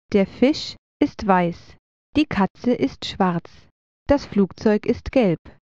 Der Fisch ist weiß, die Katze ist schwarz, das Flugzeug ist gelb.